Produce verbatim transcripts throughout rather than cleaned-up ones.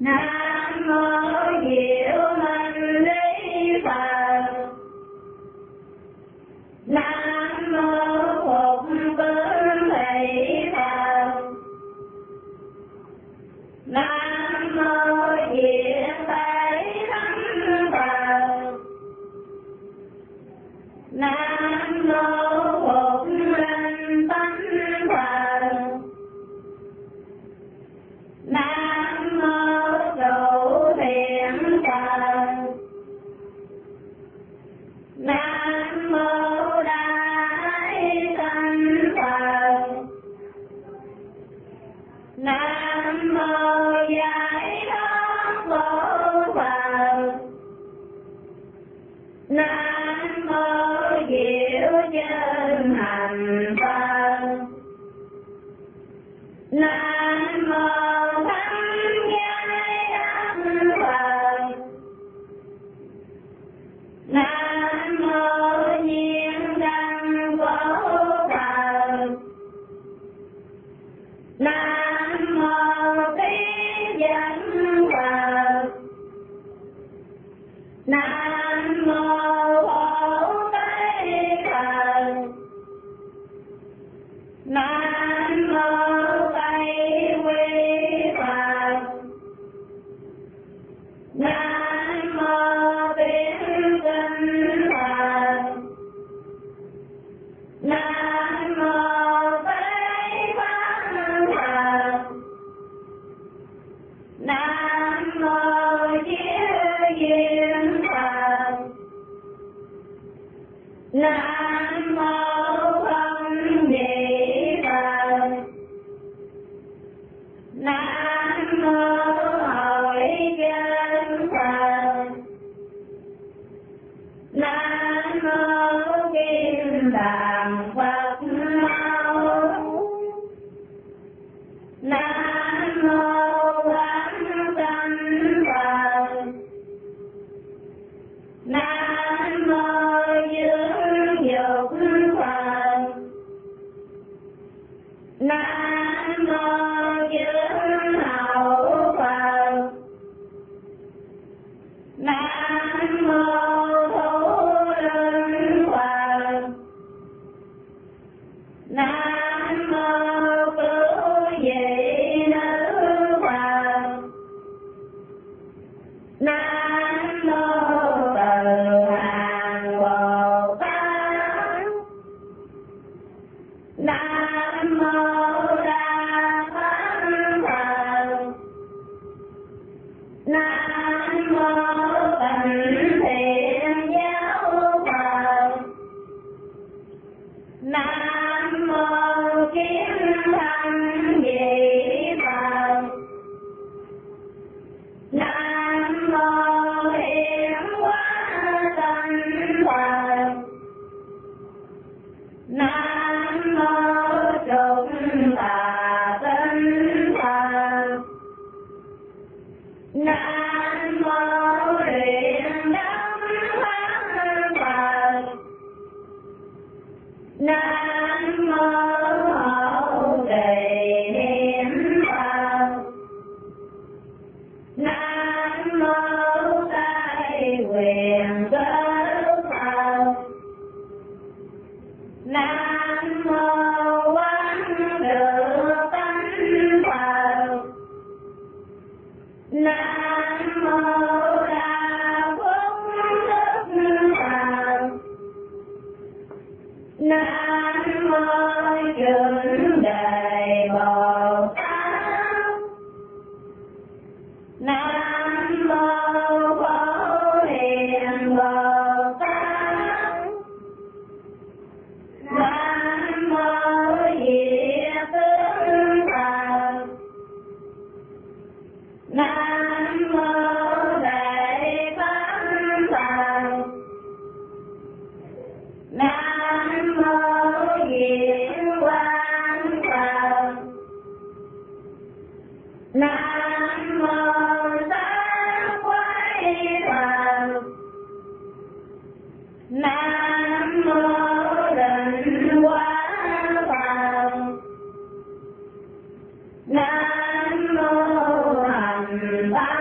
Nam mô Diệu Minh Lý Phật. Nam mô Phục Cương Thầy Phật. Nam mô Diệu Tây Thánh Phật. Nam mô Phục Linh Tánh Phật. Nam mô Trụ Thiện Phật. Nam mô Đại Thanh Phật. Nam mô Giải Thoát Vô Phật. Nam mô Diệu Chân Hành Phật. Nam mô Thánh Giai Đắc Phật. Nam mô Nhiên Đăng Vô Phật. Nam mô Trí Dân Phật. Nam mô Phổ Tây Phật. Nam mô Tây Quy Phật. Nam mô Tiến Tinh Phật. Nam mô Tây Văn Phật. Nam mô Chiếu Duyên Phật. Nam mô Không Vị Phật. Nam mô Hội Chân Phật. Nam mô Kim Đàn Phật Mẫu. Nam mô Quán Tâm Phật. Nam mô Dương Dục Phật. Nam mô Dương Hậu Phật. Nam mô Thủ Lương Phật. Nam mô Cứu Vị Nữ Phật. Nam mô Từ Hàng Bồ Tát. Nam mô Đa Tát Phật. Nam mô Tịnh Thiện Giáo Phật. Nam mô Kiến Thanh Vị Phật. Nam mô Hiển Hóa Tâm Phật. Nam mô Trùng Tà Tinh Phật. Nam mô Luyện Đắc Pháp Phật. Nam mô Hậu Trì Niệm Phật. Nam mô Đại Quyền Cơ Phật. Nam mô Quán Được Tánh Phật. Nam mô Đa Phúc Đức Phật. Nam mô Chuẩn Đề Bồ Tát. Nam mô Phổ Hiền Bồ Tát. Nam mô Diệu Tướng Phật. Nam mô Đại Pháp Phật. Nam mô Diệu Quang Phật. Nam mô Sát Quay Phật. Nam mô Định Hóa Phật. Nam mô Hành Pháp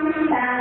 Đà